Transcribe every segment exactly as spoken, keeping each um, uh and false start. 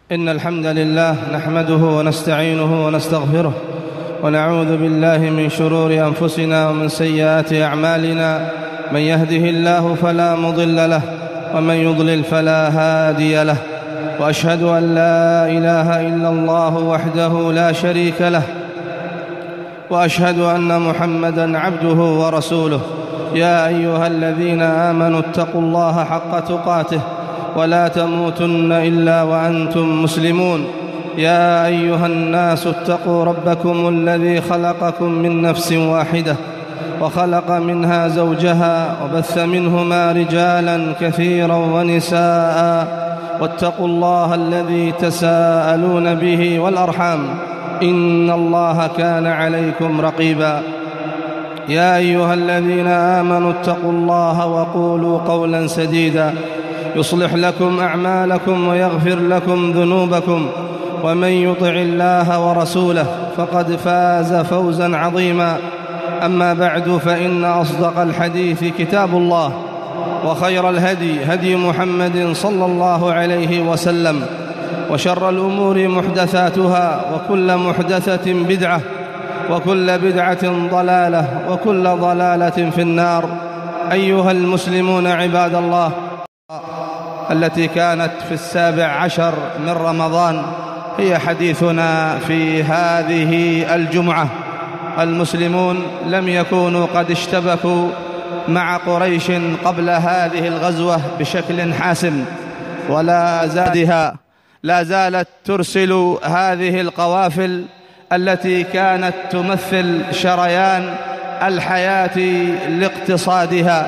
إن الحمد لله نحمده ونستعينه ونستغفره ونعوذ بالله من شرور أنفسنا ومن سيئات أعمالنا. من يهده الله فلا مضل له ومن يضلل فلا هادي له، وأشهد أن لا إله إلا الله وحده لا شريك له، وأشهد أن محمدًا عبده ورسوله. يا أيها الذين آمنوا اتقوا الله حق تقاته ولا تموتن إلا وأنتم مسلمون. يا أيها الناس اتقوا ربكم الذي خلقكم من نفس واحدة وخلق منها زوجها وبث منهما رجالا كثيرا ونساء، واتقوا الله الذي تساءلون به والأرحام، إن الله كان عليكم رقيبا. يا أيها الذين آمنوا اتقوا الله وقولوا قولا سديدا يصلح لكم أعمالكم ويغفر لكم ذنوبكم، ومن يطع الله ورسوله فقد فاز فوزا عظيما. أما بعد، فإن أصدق الحديث كتاب الله، وخير الهدي هدي محمد صلى الله عليه وسلم، وشر الأمور محدثاتها، وكل محدثة بدعة، وكل بدعة ضلالة، وكل ضلالة في النار. أيها المسلمون عباد الله، التي كانت في السابع عشر من رمضان هي حديثنا في هذه الجمعة. المسلمون لم يكونوا قد اشتبكوا مع قريش قبل هذه الغزوة بشكل حاسم، ولا زادها لا زالت ترسل هذه القوافل التي كانت تمثل شريان الحياة لاقتصادها،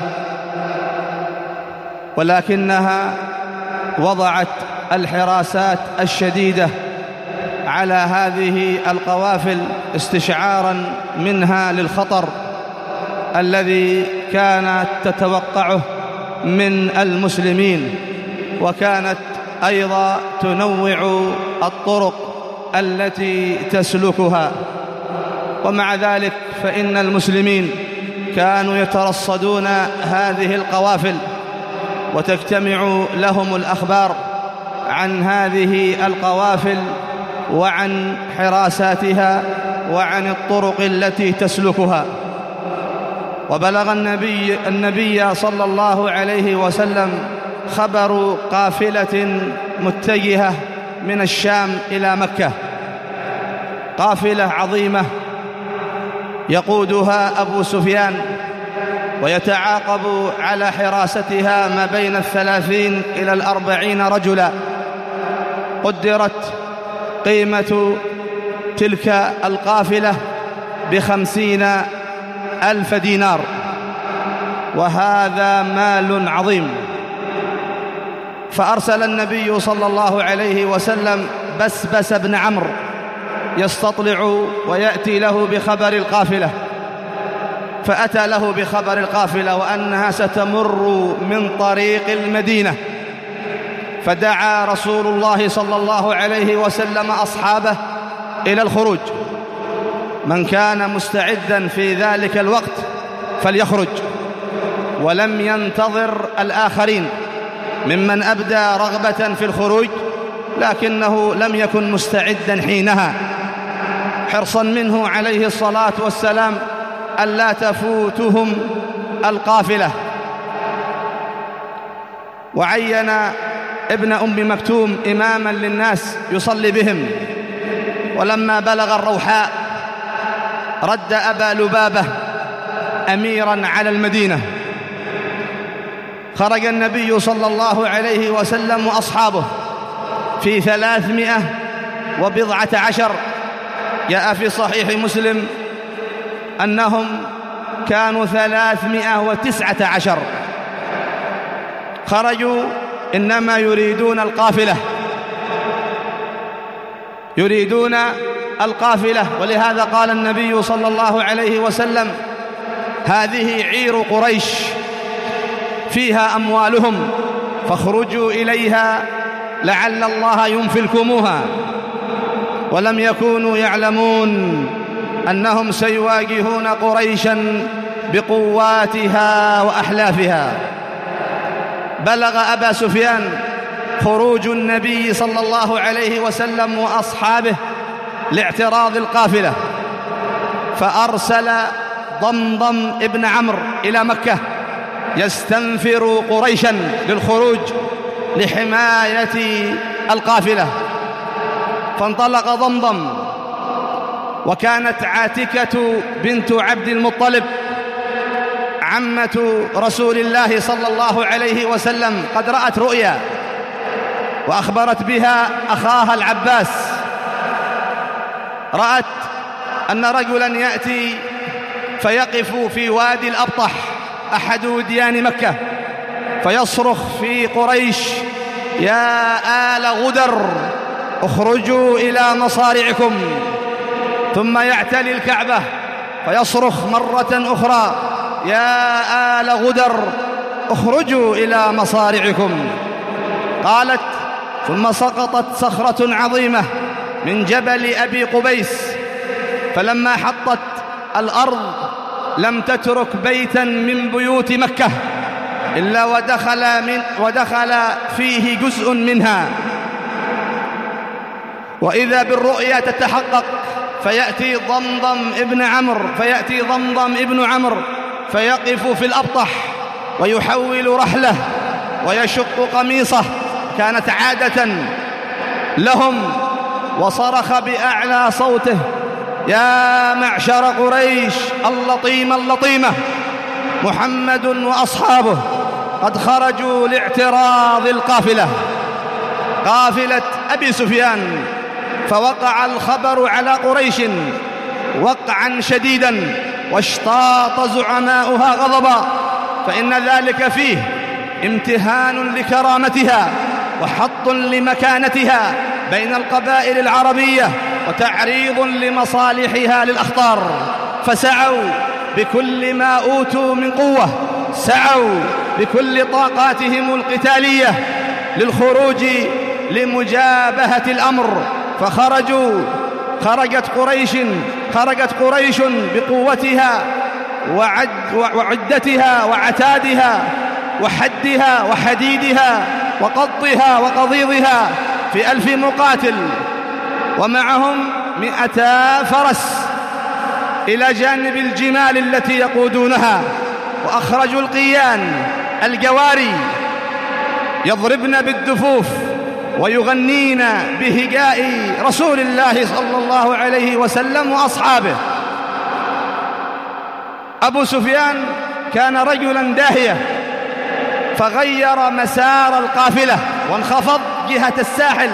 ولكنها وضعت الحراسات الشديدة على هذه القوافل استشعارا منها للخطر الذي كانت تتوقعه من المسلمين، وكانت أيضا تنوع الطرق التي تسلكها. ومع ذلك فإن المسلمين كانوا يترصدون هذه القوافل، وتجتمع لهم الأخبار عن هذه القوافل وعن حراساتها وعن الطرق التي تسلكها. وبلغ النبي, النبي صلى الله عليه وسلم خبر قافلة متجهة من الشام إلى مكة، قافلة عظيمة يقودها أبو سفيان، ويتعاقب على حراستها ما بين الثلاثين إلى الأربعين رجلا. قدرت قيمة تلك القافلة بخمسين ألف دينار، وهذا مال عظيم. فأرسل النبي صلى الله عليه وسلم بسبس بن عمرو يستطلع ويأتي له بخبر القافلة، فأتى له بخبر القافلة وأنها ستمر من طريق المدينة. فدعا رسول الله صلى الله عليه وسلم أصحابه إلى الخروج، من كان مستعدا في ذلك الوقت فليخرج، ولم ينتظر الآخرين ممن أبدى رغبة في الخروج، لكنه لم يكن مستعدا حينها، حرصا منه عليه الصلاة والسلام ألا تفوتهم القافلة. وعين ابن أم مكتوم إماما للناس يصلي بهم. ولما بلغ الروحاء رد أبا لبابة أميرا على المدينة. خرج النبي صلى الله عليه وسلم وأصحابه في ثلاثمائة وبضعة عشر. جاء في صحيح مسلم أنهم كانوا ثلاثمائة وتسعة عشر. خرجوا إنما يريدون القافلة، يريدون القافلة. ولهذا قال النبي صلى الله عليه وسلم: هذه عير قريش فيها أموالهم، فاخرجوا إليها لعل الله ينفلكموها. ولم يكونوا يعلمون أنهم سيواجهون قريشا بقواتها وأحلافها. بلغ أبا سفيان خروج النبي صلى الله عليه وسلم وأصحابه لاعتراض القافلة، فأرسل ضمضم ابن عمرو إلى مكة يستنفر قريشا للخروج لحماية القافلة. فانطلق ضمضم، وكانت عاتكة بنت عبد المطلب عمة رسول الله صلى الله عليه وسلم قد رأت رؤيا وأخبرت بها أخاها العباس. رأت أن رجلا يأتي فيقف في وادي الأبطح أحد وديان مكة فيصرخ في قريش: يا آل غدر اخرجوا إلى مصارعكم. ثم يعتلي الكعبة فيصرخ مرة أخرى: يا آل غدر اخرجوا إلى مصارعكم. قالت: ثم سقطت صخرة عظيمة من جبل أبي قبيس، فلما حطت الأرض لم تترك بيتا من بيوت مكة إلا ودخل, من ودخل فيه جزء منها. وإذا بالرؤيا تتحقق، فيأتي ضمضم ابن عمرو فيأتي ضمضم ابن عمرو فيقف في الأبطح ويحول رحله ويشق قميصه، كانت عادة لهم، وصرخ بأعلى صوته: يا معشر قريش اللطيمة اللطيمة، محمد وأصحابه قد خرجوا لاعتراض القافلة، قافلة أبي سفيان. فوقع الخبر على قريش وقعا شديدا، واشتاط زعماؤها غضبا، فإن ذلك فيه امتهان لكرامتها وحط لمكانتها بين القبائل العربية وتعريض لمصالحها للأخطار. فسعوا بكل ما أوتوا من قوة، سعوا بكل طاقاتهم القتالية للخروج لمجابهة الأمر. فخرجوا خرجت قريش خرجت قريش بقوتها وعد وعدتها وعتادها وحدها وحديدها وقضها وقضيضها في ألف مقاتل، ومعهم مئتا فرس إلى جانب الجمال التي يقودونها. وأخرجوا القيان الجواري يضربن بالدفوف ويغنين بهجاء رسول الله صلى الله عليه وسلم وأصحابه. أبو سفيان كان رجلا داهية، فغير مسار القافلة وانخفض جهة الساحل،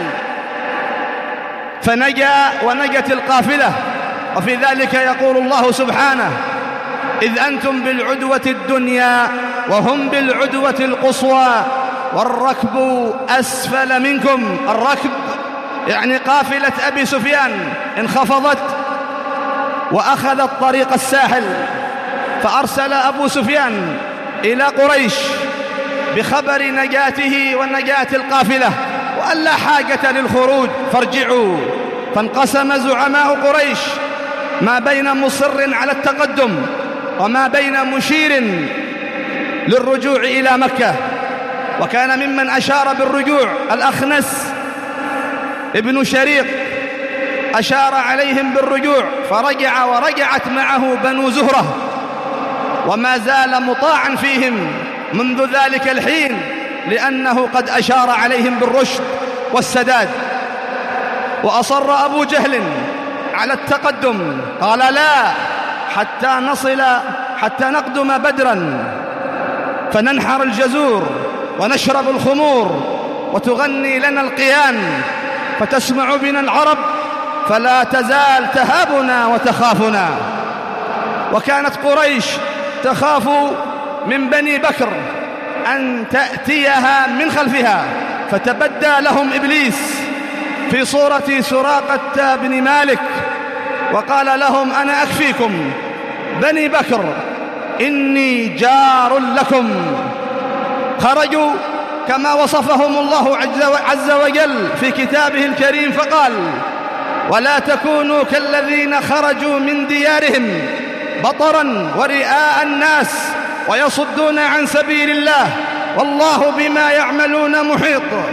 فنجا ونجت القافلة. وفي ذلك يقول الله سبحانه: إذ أنتم بالعدوة الدنيا وهم بالعدوة القصوى والركب أسفل منكم. الركب يعني قافلة أبي سفيان انخفضت وأخذت طريق الساحل. فأرسل أبو سفيان إلى قريش بخبر نجاته ونجاة القافلة وأن لا حاجة للخروج فارجعوا. فانقسم زعماء قريش ما بين مصر على التقدم وما بين مشير للرجوع إلى مكة. وكان ممن أشار بالرجوع الأخنس ابن شريق، أشار عليهم بالرجوع فرجع، ورجعت معه بنو زهرة، وما زال مطاعا فيهم منذ ذلك الحين لأنه قد أشار عليهم بالرشد والسداد. وأصر أبو جهل على التقدم، قال: لا، حتى نصل حتى نقدم بدرا فننحر الجزور ونشرب الخمور وتغني لنا القيان فتسمع بنا العرب فلا تزال تهابنا وتخافنا. وكانت قريش تخاف من بني بكر أن تأتيها من خلفها، فتبدى لهم إبليس في صورة سراقة بن مالك وقال لهم: أنا أكفيكم بني بكر، إني جار لكم. خرجوا كما وصفهم الله عز وجل في كتابه الكريم فقال: ولا تكونوا كالذين خرجوا من ديارهم بطرا ورئاء الناس ويصدون عن سبيل الله والله بما يعملون محيط.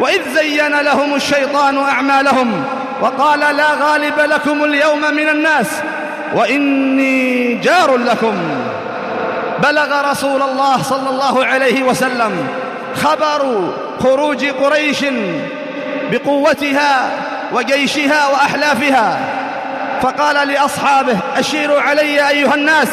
وإذ زين لهم الشيطان أعمالهم وقال لا غالب لكم اليوم من الناس وإني جار لكم. بلغ رسول الله صلى الله عليه وسلم خبر خروج قريش بقوتها وجيشها وأحلافها، فقال لأصحابه أشيروا علي أيها الناس.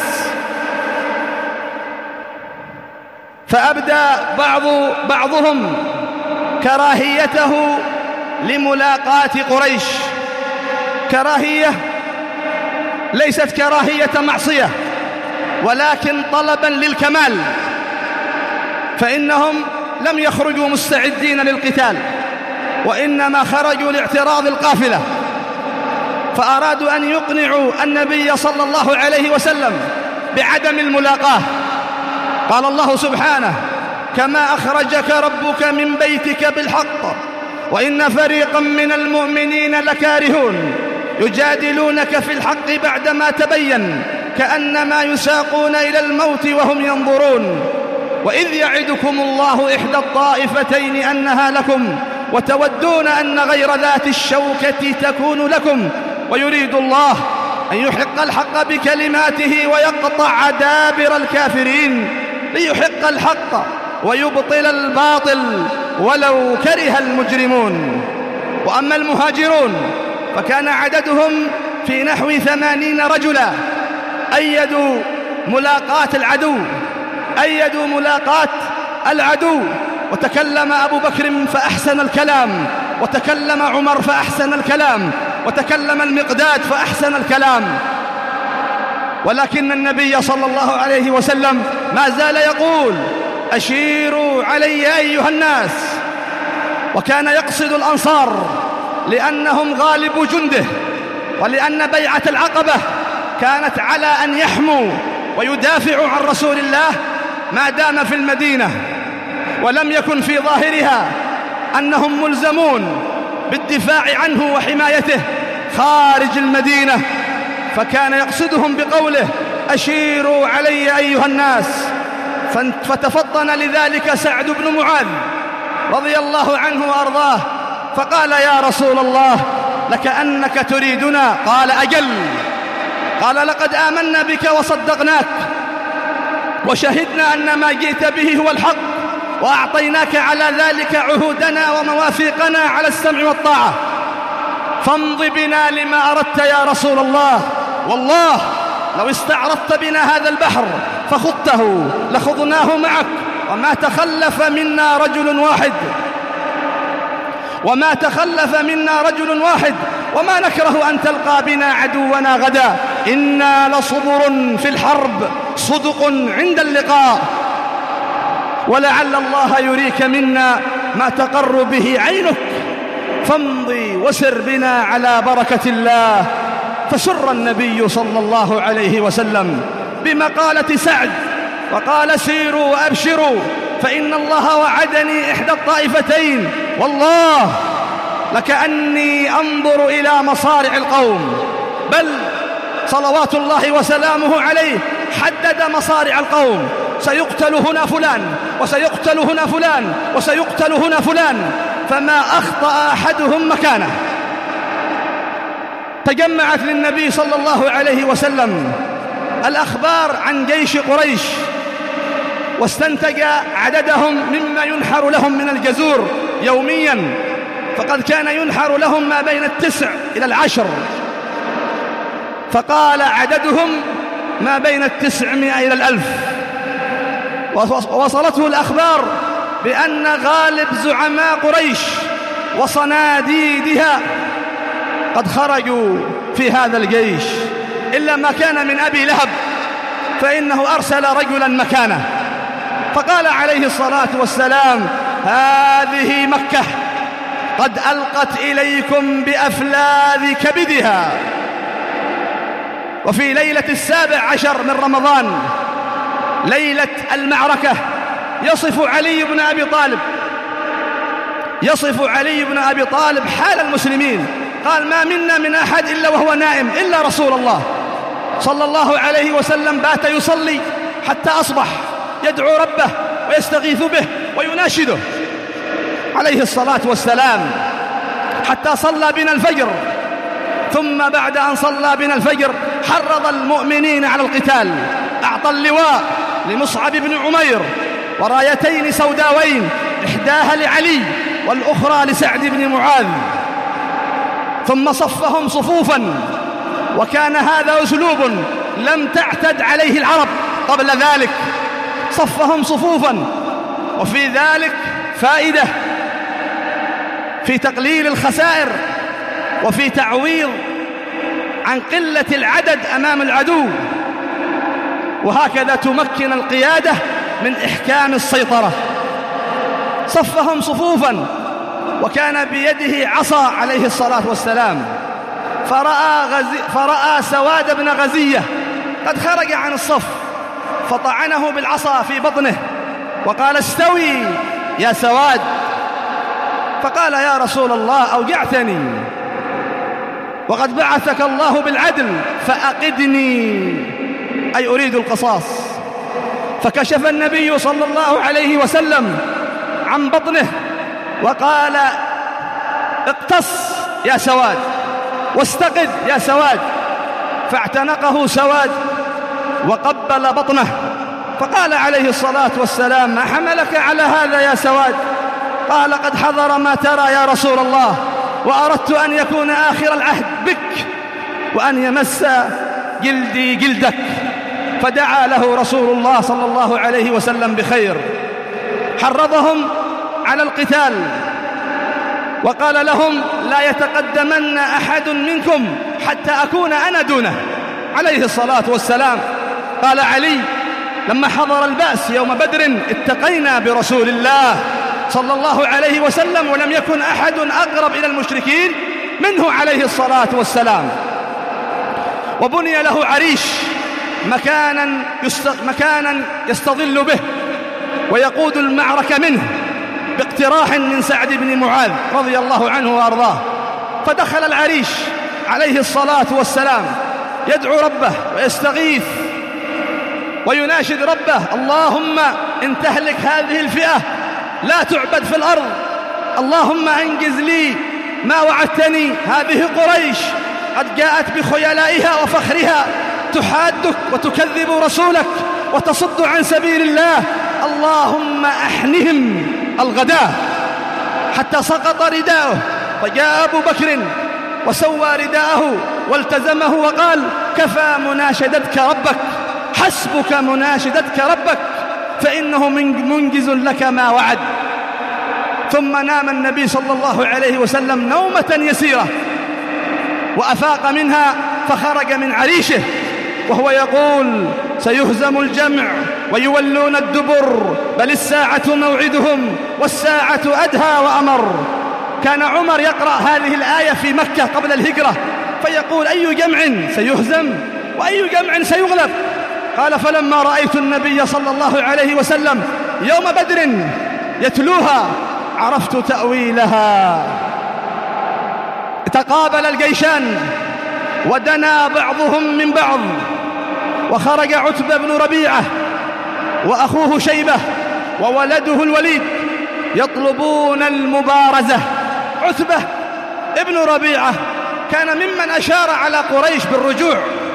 فأبدى بعض بعضهم كراهيته لملاقاة قريش، كراهية ليست كراهية معصية ولكن طلبا للكمال، فإنهم لم يخرجوا مستعدين للقتال وإنما خرجوا لاعتراض القافلة، فأرادوا أن يقنعوا النبي صلى الله عليه وسلم بعدم الملاقاة. قال الله سبحانه كما أخرجك ربك من بيتك بالحق وإن فريقا من المؤمنين لكارهون يجادلونك في الحق بعدما تبين كأنما يساقون إلى الموت وهم ينظرون وإذ يعدكم الله إحدى الطائفتين أنها لكم وتودون أن غير ذات الشوكة تكون لكم ويريد الله أن يحق الحق بكلماته ويقطع دابر الكافرين ليحق الحق ويبطل الباطل ولو كره المجرمون. وأما المهاجرون فكان عددهم في نحو ثمانين رجلا أيدوا ملاقاة العدو أيدوا ملاقاة العدو وتكلم أبو بكر فأحسن الكلام وتكلم عمر فأحسن الكلام وتكلم المقداد فأحسن الكلام، ولكن النبي صلى الله عليه وسلم ما زال يقول أشيروا علي أيها الناس، وكان يقصد الأنصار لأنهم غالب جنده ولأن بيعة العقبة كانت على أن يحموا ويدافعوا عن رسول الله ما دام في المدينة، ولم يكن في ظاهرها أنهم ملزمون بالدفاع عنه وحمايته خارج المدينة، فكان يقصدهم بقوله أشيروا علي أيها الناس. فتفطن لذلك سعد بن معاذ رضي الله عنه وأرضاه فقال يا رسول الله لكأنك تريدنا. قال أجل. قال لقد آمنا بك وصدقناك وشهدنا أن ما جئت به هو الحق وأعطيناك على ذلك عهودنا ومواثيقنا على السمع والطاعة، فامض بنا لما أردت يا رسول الله، والله لو استعرضت بنا هذا البحر فخضته لخضناه معك، وما تخلف منا رجل واحد وما تخلف منا رجل واحد وما نكره أن تلقى بنا عدونا غدا، إنا لصبر في الحرب صدق عند اللقاء، ولعل الله يريك منا ما تقر به عينك، فامضي وسر بنا على بركة الله. فسر النبي صلى الله عليه وسلم بمقالة سعد وقال سيروا وأبشروا فإن الله وعدني إحدى الطائفتين، والله لكأني أنظر إلى مصارع القوم، بل صلوات الله وسلامه عليه حدد مصارع القوم، سيقتل هنا فلان وسيقتل هنا فلان وسيقتل هنا فلان، فما أخطأ أحدهم مكانه. تجمعت للنبي صلى الله عليه وسلم الأخبار عن جيش قريش واستنتج عددهم مما ينحر لهم من الجزور يوميا، فقد كان ينحر لهم ما بين التسع إلى العشر، فقال عددهم ما بين التسعمائة إلى الألف. ووصلته الأخبار بأن غالب زعماء قريش وصناديدها قد خرجوا في هذا الجيش، إلا ما كان من أبي لهب فإنه أرسل رجلا مكانه، فقال عليه الصلاة والسلام هذه مكة قد ألقت إليكم بأفلاذ كبدها. وفي ليلة السابع عشر من رمضان ليلة المعركة يصف علي بن أبي طالب يصف علي بن أبي طالب حال المسلمين، قال ما منا من أحد إلا وهو نائم إلا رسول الله صلى الله عليه وسلم بات يصلي حتى أصبح يدعو ربه ويستغيث به ويناشده، عليه الصلاة والسلام حتى صلى بنا الفجر، ثم بعد أن صلى بنا الفجر حرض المؤمنين على القتال، أعطى اللواء لمصعب بن عمير ورايتين سوداوين، إحداها لعلي والأخرى لسعد بن معاذ، ثم صفهم صفوفا، وكان هذا أسلوب لم تعتد عليه العرب قبل ذلك، صفهم صفوفا. وفي ذلك فائدة في تقليل الخسائر وفي تعويض عن قلة العدد أمام العدو، وهكذا تمكن القيادة من إحكام السيطرة. صفهم صفوفا، وكان بيده عصا عليه الصلاة والسلام، فرأى, غزي فرأى سواد بن غزية قد خرج عن الصف، فطعنه بالعصا في بطنه وقال: استوي يا سواد. فقال: يا رسول الله أوجعتني وقد بعثك الله بالعدل فأقدني، أي أريد القصاص. فكشف النبي صلى الله عليه وسلم عن بطنه وقال: اقتص يا سواد واستقد يا سواد. فاعتنقه سواد وقبل بطنه، فقال عليه الصلاة والسلام: ما حملك على هذا يا سواد؟ قال: قد حضر ما ترى يا رسول الله، وأردت أن يكون آخر العهد بك وأن يمس جلدي جلدك. فدعا له رسول الله صلى الله عليه وسلم بخير، حرضهم على القتال وقال لهم: لا يتقدمن أحد منكم حتى أكون أنا دونه، عليه الصلاة والسلام. قال علي: لما حضر البأس يوم بدر اتقينا برسول الله صلى الله عليه وسلم، ولم يكن أحد أقرب إلى المشركين منه عليه الصلاة والسلام. وبني له عريش مكانا, يست... مكانا يستظل به ويقود المعركة منه باقتراح من سعد بن معاذ رضي الله عنه وأرضاه. فدخل العريش عليه الصلاة والسلام يدعو ربه ويستغيث ويناشد ربه: اللهم إن تهلك هذه الفئة لا تعبد في الأرض، اللهم أنجز لي ما وعدتني. هذه قريش قد جاءت بخيلائها وفخرها تحادك وتكذب رسولك وتصد عن سبيل الله، اللهم أحنهم الغداء. حتى سقط رداءه، فجاء أبو بكر وسوى رداءه والتزمه وقال: كفى مناشدتك ربك، حسبك مناشدتك ربك، فإنه منجز لك ما وعد. ثم نام النبي صلى الله عليه وسلم نومة يسيرة وأفاق منها، فخرج من عريشه وهو يقول: سيهزم الجمع ويولون الدبر، بل الساعة موعدهم والساعة أدهى وأمر. كان عمر يقرأ هذه الآية في مكة قبل الهجرة فيقول: أي جمع سيهزم وأي جمع سيغلب؟ قال: فلما رأيت النبي صلى الله عليه وسلم يوم بدر يتلوها عرفت تأويلها. تقابل الجيشان ودنا بعضهم من بعض، وخرج عتبة بن ربيعة وأخوه شيبة وولده الوليد يطلبون المبارزة. عتبة ابن ربيعة كان ممن أشار على قريش بالرجوع،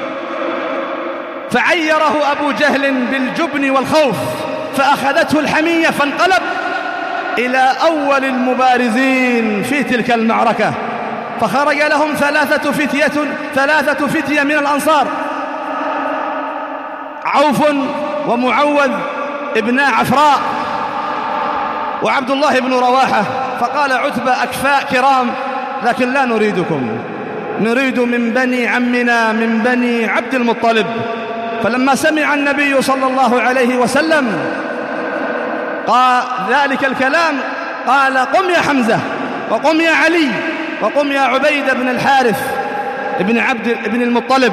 فعيره أبو جهل بالجبن والخوف، فأخذته الحمية فانقلب إلى أول المبارزين في تلك المعركة. فخرج لهم ثلاثة فتية ثلاثة فتية من الأنصار: عوف ومعوذ ابن عفراء وعبد الله بن رواحة. فقال عتبة: أكفاء كرام، لكن لا نريدكم، نريد من بني عمنا من بني عبد المطلب. فلما سمع النبي صلى الله عليه وسلم قال ذلك الكلام قال: قم يا حمزة، وقم يا علي، وقم يا عبيدة بن الحارث ابن عبد ابن المطلب.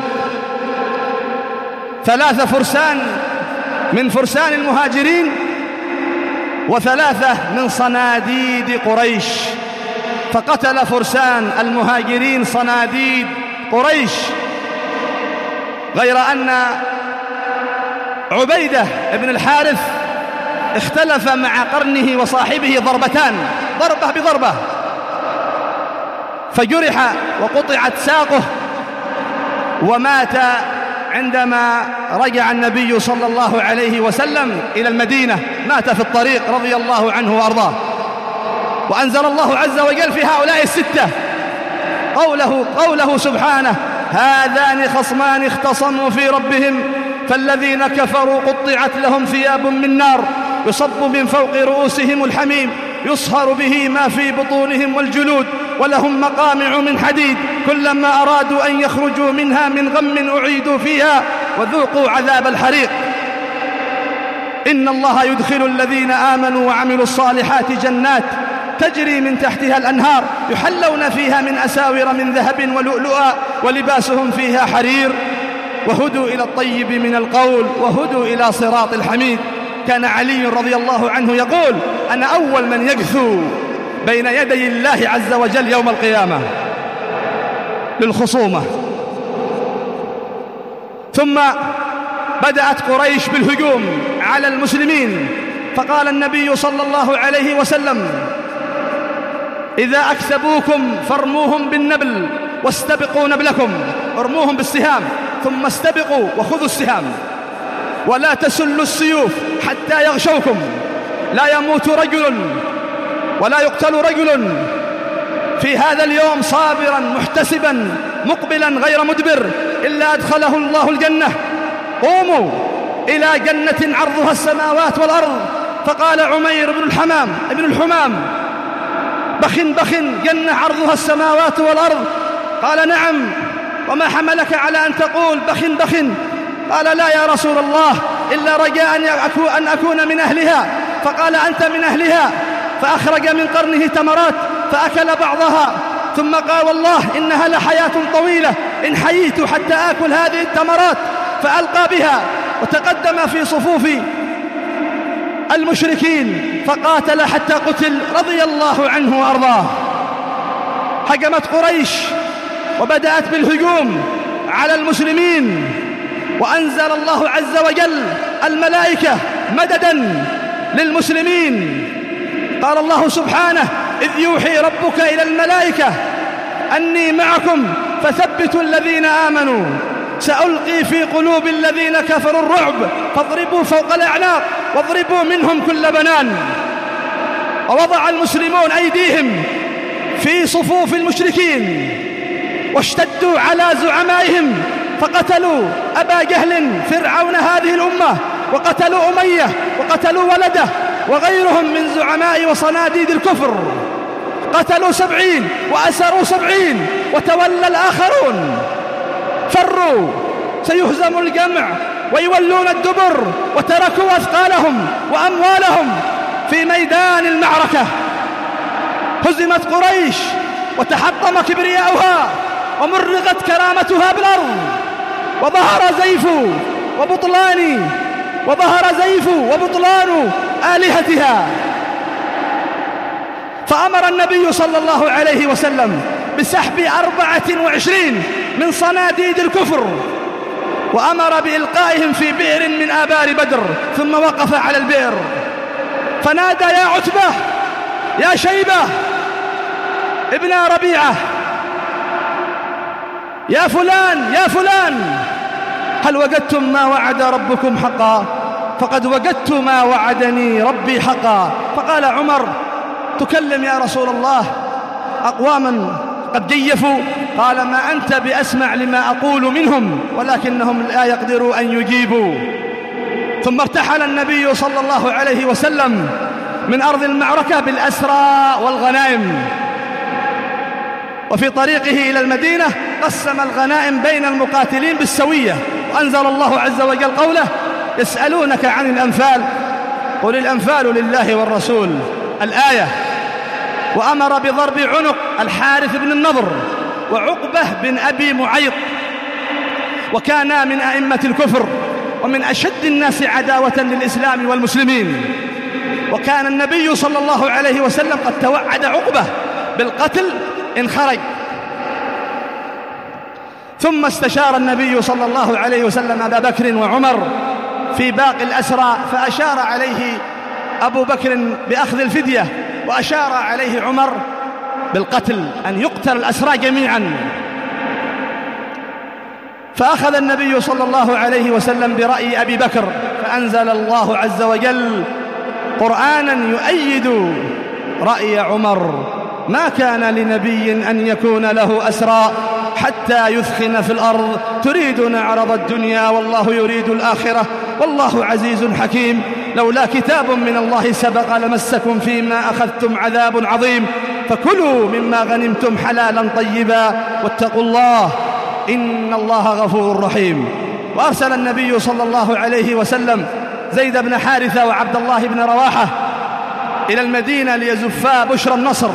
ثلاثة فرسان من فرسان المهاجرين وثلاثة من صناديد قريش. فقتل فرسان المهاجرين صناديد قريش، غير أن عبيدة بن الحارث اختلف مع قرنه وصاحبه ضربتان، ضربة بضربة، فجرح وقطعت ساقه ومات عندما رجع النبي صلى الله عليه وسلم إلى المدينة، مات في الطريق رضي الله عنه وأرضاه. وأنزل الله عز وجل في هؤلاء الستة قوله, قوله سبحانه: هذان خصمان اختصموا في ربهم فالذين كفروا قطعت لهم ثياب من نار يصب من فوق رؤوسهم الحميم يصهر به ما في بطونهم والجلود ولهم مقامع من حديد كلما أرادوا أن يخرجوا منها من غم أعيدوا فيها وذوقوا عذاب الحريق. إن الله يدخل الذين آمنوا وعملوا الصالحات جنات تجري من تحتها الأنهار يحلون فيها من أساور من ذهب ولؤلؤا ولباسهم فيها حرير وهدوا إلى الطيب من القول وهدوا إلى صراط الحميد. كان علي رضي الله عنه يقول: أنا أول من يجثو بين يدي الله عز وجل يوم القيامة للخصومة. ثم بدأت قريش بالهجوم على المسلمين، فقال النبي صلى الله عليه وسلم: إذا أكسبوكم فارموهم بالنبل واستبقوا نبلكم، ارموهم بالسهام ثم استبقوا وخذوا السهام، ولا تسلوا السيوف حتى يغشوكم، لا يموت رجل ولا يقتل رجل في هذا اليوم صابرا محتسبا مقبلا غير مدبر إلا أدخله الله الجنة. قوموا إلى جنة عرضها السماوات والأرض. فقال عمير بن الحمام ابن الحمام: بخ بخ جنة عرضها السماوات والأرض. قال: نعم، وما حملك على أن تقول بخ بخ؟ قال: لا يا رسول الله، إلا رجاء أن أكون من أهلها. فقال: أنت من أهلها. فأخرج من قرنه تمرات فأكل بعضها ثم قال: والله إنها لحياة طويلة، إن حييت حتى آكل هذه التمرات. فألقى بها وتقدم في صفوف المشركين فقاتل حتى قتل رضي الله عنه وأرضاه. هجمت قريش وبدأت بالهجوم على المسلمين، وأنزل الله عز وجل الملائكة مددا للمسلمين. قال الله سبحانه: إذ يوحي ربك إلى الملائكة أني معكم فثبتوا الذين آمنوا سألقي في قلوب الذين كفروا الرعب فاضربوا فوق الأعناق واضربوا منهم كل بنان. ووضع المسلمون أيديهم في صفوف المشركين واشتدوا على زعمائهم فقتلوا أبا جهل فرعون هذه الأمة، وقتلوا أمية، وقتلوا ولده وغيرهم من زعماء وصناديد الكفر. قتلوا سبعين وأسروا سبعين وتولى الآخرون. فروا، سيهزم الجمع ويولون الدبر، وتركوا أثقالهم وأموالهم في ميدان المعركة. هزمت قريش وتحطم كبرياؤها ومرغت كرامتها بالأرض، وظهر زيف وبطلان وظهر زيف وبطلان آلهتها. فأمر النبي صلى الله عليه وسلم بسحب أربعة وعشرين من صناديد الكفر، وأمر بإلقائهم في بئر من آبار بدر، ثم وقف على البئر فنادى: يا عتبة، يا شيبة ابن ربيعة، يا فلان يا فلان، هل وجدتم ما وعد ربكم حقا؟ فقد وجدت ما وعدني ربي حقا. فقال عمر: تكلم يا رسول الله أقواما قد جيفوا. قال: ما أنت بأسمع لما أقول منهم ولكنهم لا يقدروا أن يجيبوا. ثم ارتحل النبي صلى الله عليه وسلم من أرض المعركة بالأسرى والغنائم، وفي طريقه إلى المدينة قسم الغنائم بين المقاتلين بالسوية. وأنزل الله عز وجل قوله: يسألونك عن الأنفال قل الأنفال لله والرسول، الآية. وأمر بضرب عنق الحارث بن النضر وعقبة بن أبي معيط، وكانا من أئمة الكفر ومن أشد الناس عداوة للإسلام والمسلمين. وكان النبي صلى الله عليه وسلم قد توعد عقبة بالقتل إن خرج. ثم استشار النبي صلى الله عليه وسلم أبا بكر وعمر في باقي الأسرى، فأشار عليه أبو بكر بأخذ الفدية، وأشار عليه عمر بالقتل، أن يقتل الأسرى جميعا. فأخذ النبي صلى الله عليه وسلم برأي أبي بكر، فأنزل الله عز وجل قرآنا يؤيد رأي عمر: ما كان لنبي أن يكون له أسرى حتى يثخن في الأرض تريدون عرض الدنيا والله يريد الآخرة والله عزيز حكيم، لولا كتاب من الله سبق لمسكم فيما أخذتم عذاب عظيم، فكلوا مما غنمتم حلالا طيبا واتقوا الله إن الله غفور رحيم. وأرسل النبي صلى الله عليه وسلم زيد بن حارثة وعبد الله بن رواحة إلى المدينة ليزفا بشرى النصر.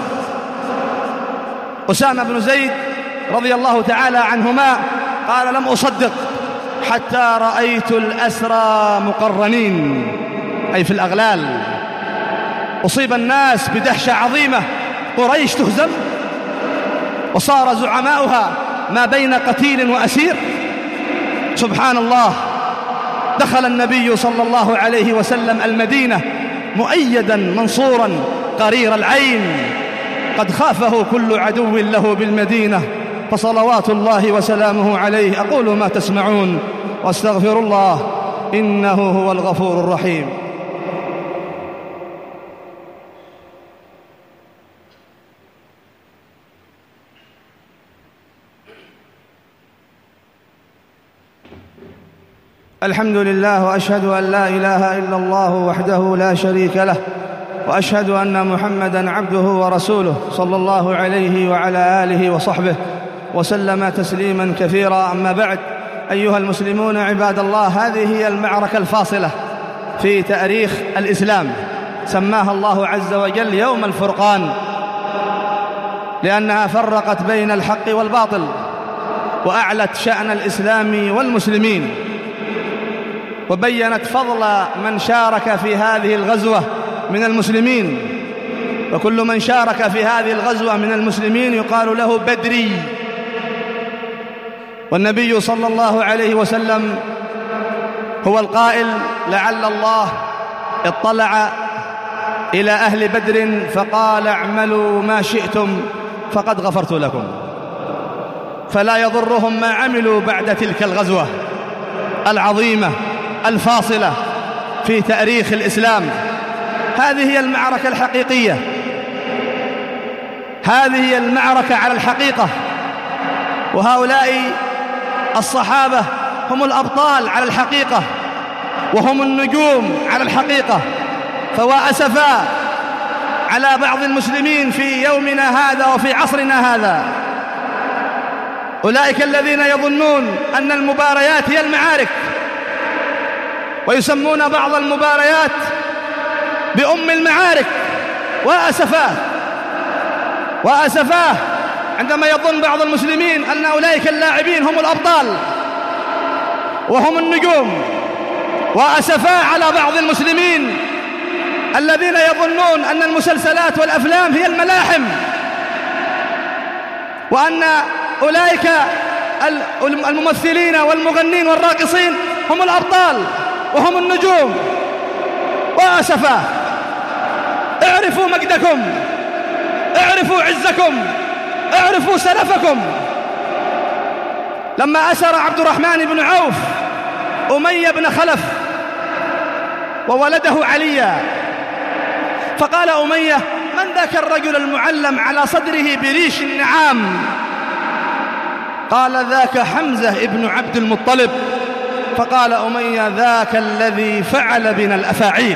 أسامة بن زيد رضي الله تعالى عنهما قال: لم أصدق حتى رأيت الأسرى مقرنين، أي في الأغلال. أصيب الناس بدهشة عظيمة، قريش تهزم وصار زعماؤها ما بين قتيل وأسير. سبحان الله. دخل النبي صلى الله عليه وسلم المدينة مؤيدا منصورا قرير العين، قد خافه كل عدو له بالمدينة، فصلوات الله وسلامه عليه. أقول ما تسمعون واستغفر الله إنه هو الغفور الرحيم. الحمد لله، وأشهد أن لا إله إلا الله وحده لا شريك له، وأشهد أن محمدًا عبده ورسوله صلى الله عليه وعلى آله وصحبه وسلم تسليمًا كثيرا. أما بعد، أيها المسلمون عباد الله، هذه هي المعركة الفاصلة في تاريخ الإسلام، سماها الله عز وجل يوم الفرقان، لأنها فرقت بين الحق والباطل وأعلت شأن الإسلام والمسلمين، وبينت فضل من شارك في هذه الغزوة من المسلمين. وكل من شارك في هذه الغزوة من المسلمين يقال له بدري. والنبي صلى الله عليه وسلم هو القائل: لعل الله اطلع إلى أهل بدر فقال: اعملوا ما شئتم فقد غفرت لكم. فلا يضرهم ما عملوا بعد تلك الغزوة العظيمة الفاصلة في تاريخ الإسلام. هذه هي المعركة الحقيقية، هذه هي المعركة على الحقيقة. وهؤلاء الصحابة هم الأبطال على الحقيقة، وهم النجوم على الحقيقة. فوا أسفا على بعض المسلمين في يومنا هذا وفي عصرنا هذا، أولئك الذين يظنون أن المباريات هي المعارك، ويسمون بعض المباريات بأم المعارك. وأسفاه وأسفاه عندما يظن بعض المسلمين أن أولئك اللاعبين هم الأبطال وهم النجوم. وأسفاه على بعض المسلمين الذين يظنون أن المسلسلات والأفلام هي الملاحم، وأن أولئك الممثلين والمغنين والراقصين هم الأبطال وهم النجوم. وأسفاه. اعرفوا مجدكم، اعرفوا عزكم، اعرفوا سلفكم. لما أسر عبد الرحمن بن عوف أمية بن خلف وولده عليا، فقال أمية: من ذاك الرجل المعلم على صدره بريش النعام؟ قال: ذاك حمزة ابن عبد المطلب. فقال أمية: ذاك الذي فعل بنا الأفاعيل.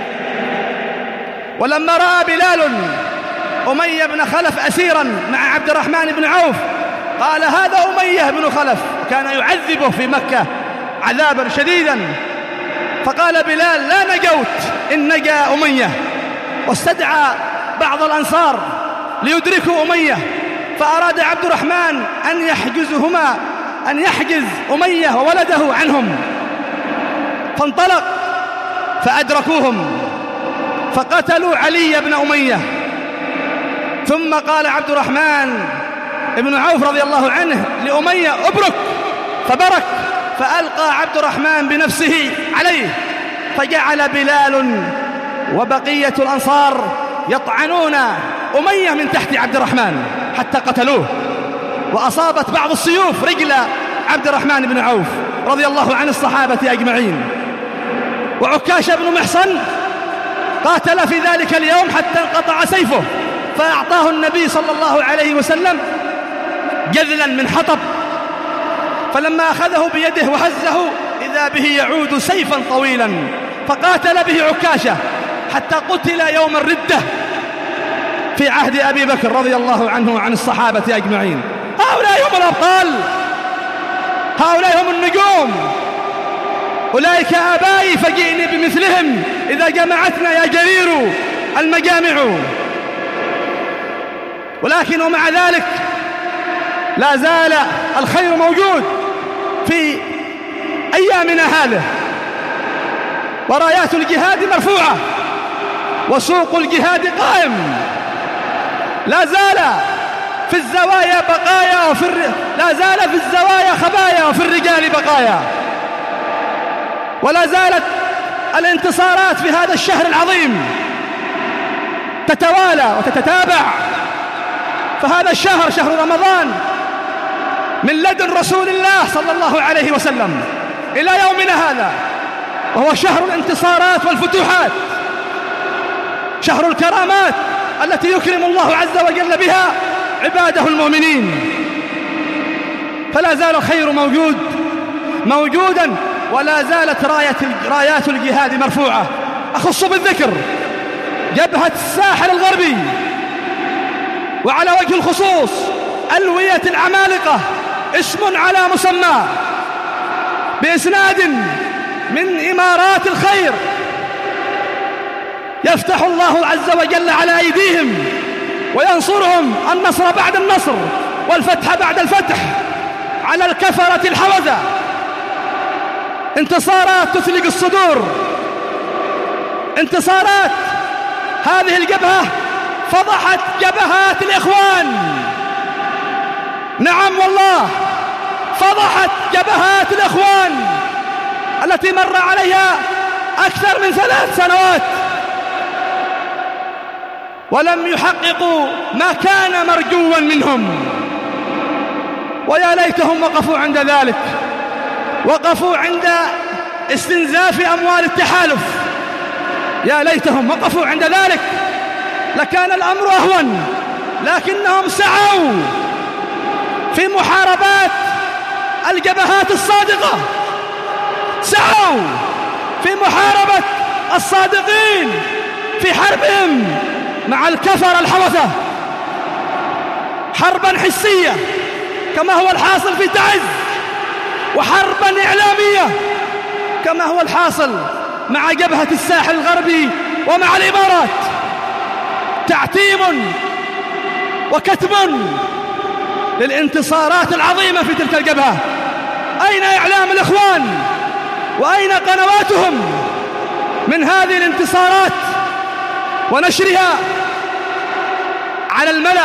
ولما رأى بلال أمية بن خلف أسيرا مع عبد الرحمن بن عوف قال: هذا أمية بن خلف، كان يعذبه في مكة عذابا شديدا. فقال بلال: لا نجوت إن نجا أمية. واستدعى بعض الأنصار ليدركوا أمية، فأراد عبد الرحمن أن يحجزهما أن يحجز أمية وولده عنهم، فانطلق فأدركوهم فقتلوا علي بن أمية. ثم قال عبد الرحمن بن عوف رضي الله عنه لأمية: أبرك، فبرك، فألقى عبد الرحمن بنفسه عليه، فجعل بلال وبقية الأنصار يطعنون أمية من تحت عبد الرحمن حتى قتلوه، وأصابت بعض السيوف رجل عبد الرحمن بن عوف رضي الله عن الصحابة أجمعين. وعكاشة بن محصن قاتل في ذلك اليوم حتى انقطع سيفه، فأعطاه النبي صلى الله عليه وسلم جذلا من حطب، فلما أخذه بيده وهزه إذا به يعود سيفا طويلا، فقاتل به عكاشة حتى قتل يوم الردة في عهد أبي بكر رضي الله عنه وعن الصحابة أجمعين. هؤلاء هم الأبطال، هؤلاء هم النجوم، أولئك آبائي فجئني بمثلهم إذا جمعتنا يا جرير المجامع. ولكن ومع ذلك لا زال الخير موجود في أيامنا هذه، ورايات الجهاد مرفوعة وسوق الجهاد قائم، لا زال في الزوايا بقايا وفي الر... لا زال في الزوايا خبايا وفي الرجال بقايا، ولا زالت الانتصارات في هذا الشهر العظيم تتوالى وتتتابع. فهذا الشهر شهر رمضان من لدن رسول الله صلى الله عليه وسلم إلى يومنا هذا، وهو شهر الانتصارات والفتوحات، شهر الكرامات التي يكرم الله عز وجل بها عباده المؤمنين. فلا زال الخير موجود موجودا، ولا زالت راية رايات الجهاد مرفوعة. أخص بالذكر جبهة الساحل الغربي، وعلى وجه الخصوص ألوية العمالقة، اسم على مسمى، بإسناد من إمارات الخير يفتح الله عز وجل على أيديهم وينصرهم النصر بعد النصر والفتح بعد الفتح على الكفرة الحوذة. انتصارات تثلق الصدور، انتصارات هذه الجبهة فضحت جبهات الإخوان. نعم والله، فضحت جبهات الإخوان التي مر عليها أكثر من ثلاث سنوات ولم يحققوا ما كان مرجوا منهم. ويا ليتهم وقفوا عند ذلك، وقفوا عند استنزاف أموال التحالف، يا ليتهم وقفوا عند ذلك لكان الأمر أهون. لكنهم سعوا في محاربات الجبهات الصادقة، سعوا في محاربة الصادقين في حربهم مع الكفر الحوثة، حربا حسية كما هو الحاصل في تعز، وحربا إعلامية كما هو الحاصل مع جبهة الساحل الغربي ومع الإمارات. تعتيم وكتم للانتصارات العظيمة في تلك الجبهة. أين إعلام الإخوان وأين قنواتهم من هذه الانتصارات ونشرها على الملأ؟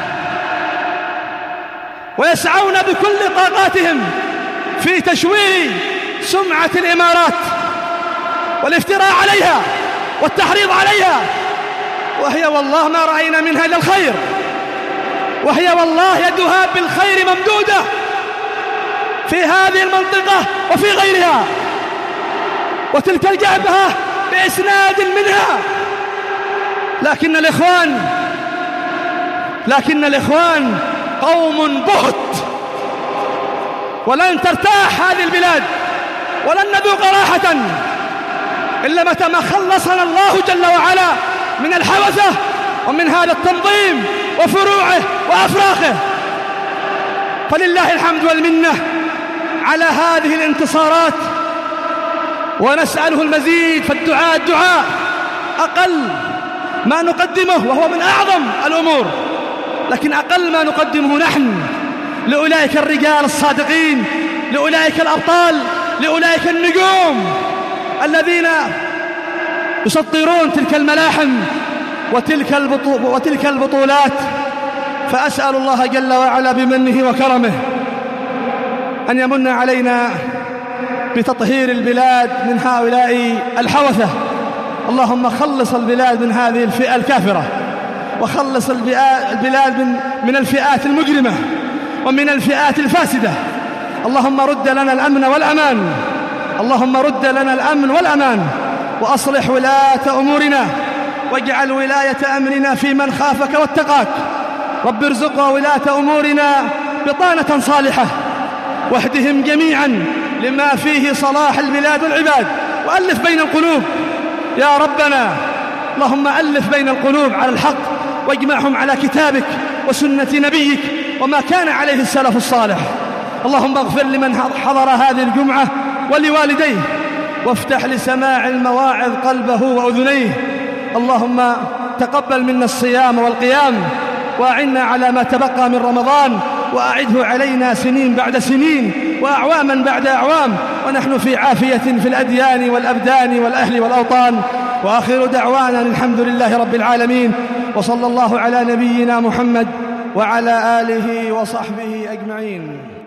ويسعون بكل طاقاتهم في تشويه سمعة الإمارات والافتراء عليها والتحريض عليها، وهي والله ما رأينا منها إلا الخير، وهي والله يدها بالخير ممدودة في هذه المنطقة وفي غيرها. وتلك الجبهة بإسناد منها، لكن الإخوان لكن الإخوان قوم بهت، ولن ترتاح هذه البلاد ولن نذوق راحة إلا متى ما خلصنا الله جل وعلا من الحوثة ومن هذا التنظيم وفروعه وأفراخه. فلله الحمد والمنة على هذه الانتصارات، ونسأله المزيد. فالدعاء الدعاء أقل ما نقدمه وهو من أعظم الأمور، لكن أقل ما نقدمه نحن لأولئك الرجال الصادقين، لأولئك الأبطال، لأولئك النجوم الذين يسطرون تلك الملاحم وتلك البطو وتلك البطولات. فأسأل الله جل وعلا بمنه وكرمه أن يمن علينا بتطهير البلاد من هؤلاء الحوثة اللهم خلص البلاد من هذه الفئة الكافرة، وخلص البلاد من, من الفئات المجرمة ومن الفئات الفاسدة. اللهم رد لنا الأمن والأمان، اللهم رد لنا الأمن والأمان، وأصلح ولاة أمورنا، واجعل ولاية أمرنا في من خافك واتقاك. رب ارزق ولاة أمورنا بطانة صالحة، واهدهم جميعا لما فيه صلاح البلاد والعباد، وألف بين القلوب يا ربنا. اللهم ألف بين القلوب على الحق، واجمعهم على كتابك وسنة نبيك وما كان عليه السلف الصالح. اللهم اغفر لمن حضر هذه الجمعة ولوالديه، وافتح لسماع المواعظ قلبه وأذنيه. اللهم تقبل منا الصيام والقيام، وأعنا على ما تبقى من رمضان، وأعده علينا سنين بعد سنين وأعواما بعد أعوام، ونحن في عافية في الأديان والأبدان والأهل والأوطان. وآخر دعوانا الحمد لله رب العالمين، وصلى الله على نبينا محمد وعلى آله وصحبه أجمعين.